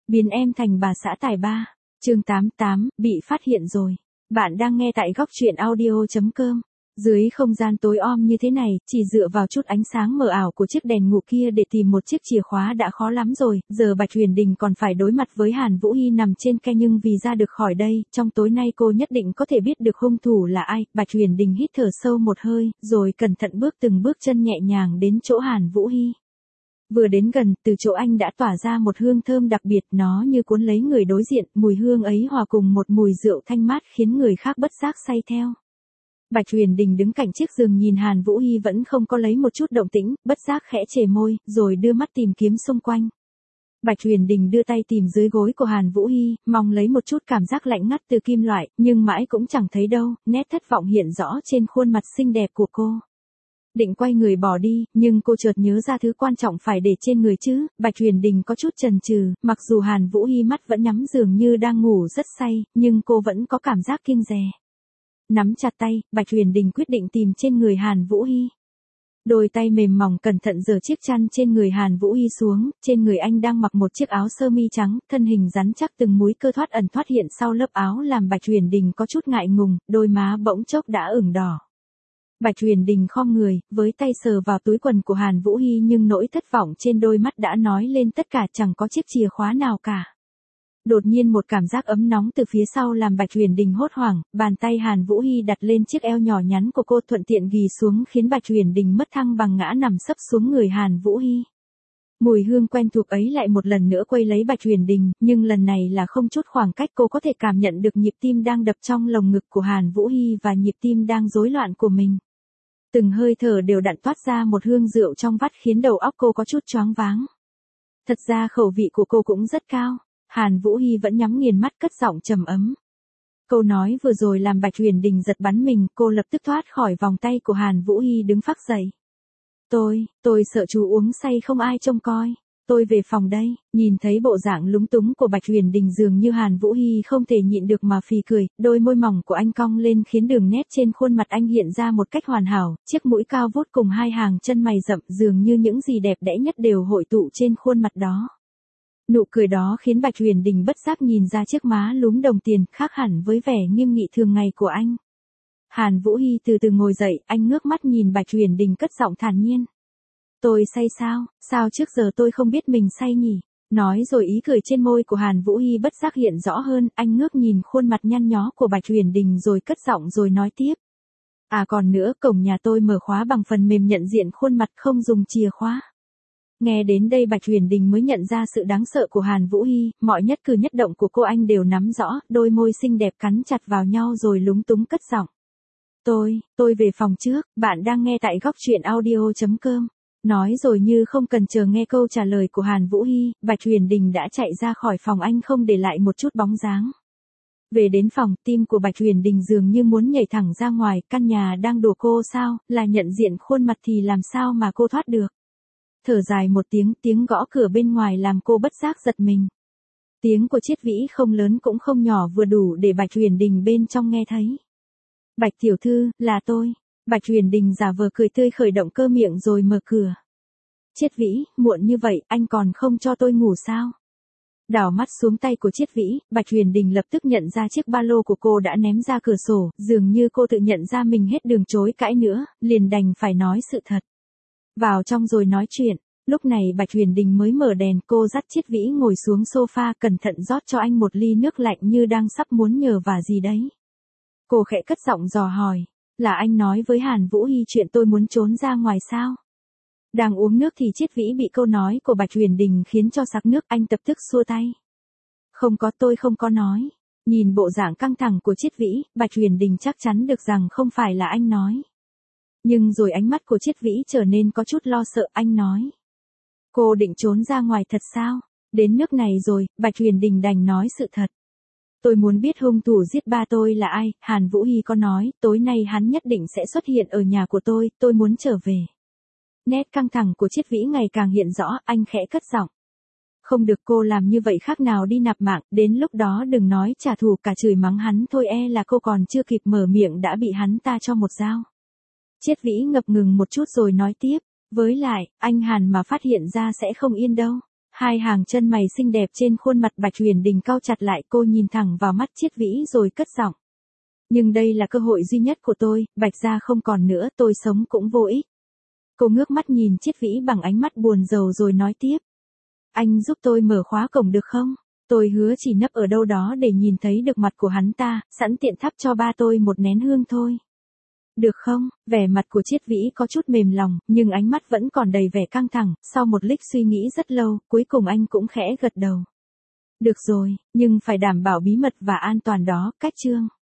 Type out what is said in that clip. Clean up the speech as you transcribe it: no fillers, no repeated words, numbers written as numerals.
Biến em thành bà xã tài ba. Chương 88, bị phát hiện rồi. Bạn đang nghe tại góc truyện audio.com. Dưới không gian tối om như thế này, chỉ dựa vào chút ánh sáng mờ ảo của chiếc đèn ngủ kia để tìm một chiếc chìa khóa đã khó lắm rồi, giờ Bạch Huyền Đình còn phải đối mặt với Hàn Vũ Hi nằm trên ke, nhưng vì ra được khỏi đây, trong tối nay cô nhất định có thể biết được hung thủ là ai. Bạch Huyền Đình hít thở sâu một hơi, rồi cẩn thận bước từng bước chân nhẹ nhàng đến chỗ Hàn Vũ Hi. Vừa đến gần, từ chỗ anh đã tỏa ra một hương thơm đặc biệt, nó như cuốn lấy người đối diện, mùi hương ấy hòa cùng một mùi rượu thanh mát khiến người khác bất giác say theo. Bạch Huyền Đình đứng cạnh chiếc giường nhìn Hàn Vũ Hi vẫn không có lấy một chút động tĩnh, bất giác khẽ chề môi, rồi đưa mắt tìm kiếm xung quanh. Bạch Huyền Đình đưa tay tìm dưới gối của Hàn Vũ Hi, mong lấy một chút cảm giác lạnh ngắt từ kim loại, nhưng mãi cũng chẳng thấy đâu, nét thất vọng hiện rõ trên khuôn mặt xinh đẹp của cô. Định quay người bỏ đi, nhưng cô chợt nhớ ra thứ quan trọng phải để trên người chứ. Bạch Huyền Đình có chút chần chừ, mặc dù Hàn Vũ Hi mắt vẫn nhắm dường như đang ngủ rất say, nhưng cô vẫn có cảm giác kiêng dè. Nắm chặt tay, Bạch Huyền Đình quyết định tìm trên người Hàn Vũ Hi. Đôi tay mềm mỏng cẩn thận giở chiếc chăn trên người Hàn Vũ Hi xuống, trên người anh đang mặc một chiếc áo sơ mi trắng, thân hình rắn chắc, từng múi cơ thoát ẩn thoát hiện sau lớp áo làm Bạch Huyền Đình có chút ngại ngùng, đôi má bỗng chốc đã ửng đỏ. Bạch Huyền Đình khom người, với tay sờ vào túi quần của Hàn Vũ Hi, nhưng nỗi thất vọng trên đôi mắt đã nói lên tất cả, chẳng có chiếc chìa khóa nào cả. Đột nhiên một cảm giác ấm nóng từ phía sau làm Bạch Huyền Đình hốt hoảng, bàn tay Hàn Vũ Hi đặt lên chiếc eo nhỏ nhắn của cô, thuận tiện ghì xuống khiến Bạch Huyền Đình mất thăng bằng ngã nằm sấp xuống người Hàn Vũ Hi. Mùi hương quen thuộc ấy lại một lần nữa quay lấy Bạch Huyền Đình, nhưng lần này là không chút khoảng cách, cô có thể cảm nhận được nhịp tim đang đập trong lồng ngực của Hàn Vũ Hi và nhịp tim đang rối loạn của mình. Từng hơi thở đều đặn toát ra một hương rượu trong vắt khiến đầu óc cô có chút choáng váng. Thật ra khẩu vị của cô cũng rất cao. Hàn Vũ Hi vẫn nhắm nghiền mắt cất giọng trầm ấm. Câu nói vừa rồi làm Bạch Huyền Đình giật bắn mình, cô lập tức thoát khỏi vòng tay của Hàn Vũ Hi đứng phác dậy. Tôi sợ chú uống say không ai trông coi. Tôi về phòng đây. Nhìn thấy bộ dạng lúng túng của Bạch Huyền Đình, dường như Hàn Vũ Hi không thể nhịn được mà phì cười, đôi môi mỏng của anh cong lên khiến đường nét trên khuôn mặt anh hiện ra một cách hoàn hảo, chiếc mũi cao vút cùng hai hàng chân mày rậm dường như những gì đẹp đẽ nhất đều hội tụ trên khuôn mặt đó. Nụ cười đó khiến Bạch Huyền Đình bất giác nhìn ra chiếc má lúm đồng tiền, khác hẳn với vẻ nghiêm nghị thường ngày của anh. Hàn Vũ Hi từ từ ngồi dậy, anh ngước mắt nhìn Bạch Huyền Đình cất giọng thản nhiên. Tôi say sao? Sao trước giờ tôi không biết mình say nhỉ? Nói rồi ý cười trên môi của Hàn Vũ Hi bất giác hiện rõ hơn, anh ngước nhìn khuôn mặt nhăn nhó của Bạch Huyền Đình rồi cất giọng rồi nói tiếp. À còn nữa, cổng nhà tôi mở khóa bằng phần mềm nhận diện khuôn mặt, không dùng chìa khóa. Nghe đến đây Bạch Huyền Đình mới nhận ra sự đáng sợ của Hàn Vũ Hi, mọi nhất cử nhất động của cô anh đều nắm rõ, đôi môi xinh đẹp cắn chặt vào nhau rồi lúng túng cất giọng. Tôi về phòng trước, bạn đang nghe tại góc truyện audio.com. Nói rồi như không cần chờ nghe câu trả lời của Hàn Vũ Hi, Bạch Huyền Đình đã chạy ra khỏi phòng anh không để lại một chút bóng dáng. Về đến phòng, tim của Bạch Huyền Đình dường như muốn nhảy thẳng ra ngoài, căn nhà đang đùa cô sao, là nhận diện khuôn mặt thì làm sao mà cô thoát được. Thở dài một tiếng gõ cửa bên ngoài làm cô bất giác giật mình. Tiếng của Triết Vĩ không lớn cũng không nhỏ, vừa đủ để Bạch Huyền Đình bên trong nghe thấy. Bạch tiểu thư, là tôi. Bạch Huyền Đình giả vờ cười tươi khởi động cơ miệng rồi mở cửa. Triết Vĩ, muộn như vậy, anh còn không cho tôi ngủ sao? Đảo mắt xuống tay của Triết Vĩ, Bạch Huyền Đình lập tức nhận ra chiếc ba lô của cô đã ném ra cửa sổ, dường như cô tự nhận ra mình hết đường chối cãi nữa, liền đành phải nói sự thật. Vào trong rồi nói chuyện. Lúc này Bạch Huyền Đình mới mở đèn, cô dắt Triết Vĩ ngồi xuống sofa, cẩn thận rót cho anh một ly nước lạnh như đang sắp muốn nhờ vả gì đấy. Cô khẽ cất giọng dò hỏi. Là anh nói với Hàn Vũ Hi chuyện tôi muốn trốn ra ngoài sao? Đang uống nước thì Triết Vĩ bị câu nói của Bạch Huyền Đình khiến cho sặc nước, anh tập tức xua tay. Không có, tôi không có nói. Nhìn bộ dạng căng thẳng của Triết Vĩ, Bạch Huyền Đình chắc chắn được rằng không phải là anh nói. Nhưng rồi ánh mắt của Triết Vĩ trở nên có chút lo sợ, anh nói. Cô định trốn ra ngoài thật sao? Đến nước này rồi, Bạch Huyền Đình đành nói sự thật. Tôi muốn biết hung thủ giết ba tôi là ai, Hàn Vũ Hi có nói, tối nay hắn nhất định sẽ xuất hiện ở nhà của tôi muốn trở về. Nét căng thẳng của Triết Vĩ ngày càng hiện rõ, anh khẽ cất giọng. Không được, cô làm như vậy khác nào đi nạp mạng, đến lúc đó đừng nói trả thù, cả chửi mắng hắn thôi là cô còn chưa kịp mở miệng đã bị hắn ta cho một dao. Triết Vĩ ngập ngừng một chút rồi nói tiếp, với lại, anh Hàn mà phát hiện ra sẽ không yên đâu. Hai hàng chân mày xinh đẹp trên khuôn mặt Bạch Huyền Đình cau chặt lại, cô nhìn thẳng vào mắt Chiết Vĩ rồi cất giọng. Nhưng đây là cơ hội duy nhất của tôi, Bạch gia không còn nữa, tôi sống cũng vô ích. Cô ngước mắt nhìn Chiết Vĩ bằng ánh mắt buồn rầu rồi nói tiếp. Anh giúp tôi mở khóa cổng được không? Tôi hứa chỉ nấp ở đâu đó để nhìn thấy được mặt của hắn ta, sẵn tiện thắp cho ba tôi một nén hương thôi. Được không? Vẻ mặt của Chiết Vĩ có chút mềm lòng, nhưng ánh mắt vẫn còn đầy vẻ căng thẳng, sau một lích suy nghĩ rất lâu, cuối cùng anh cũng khẽ gật đầu. Được rồi, nhưng phải đảm bảo bí mật và an toàn đó, Cách Trương.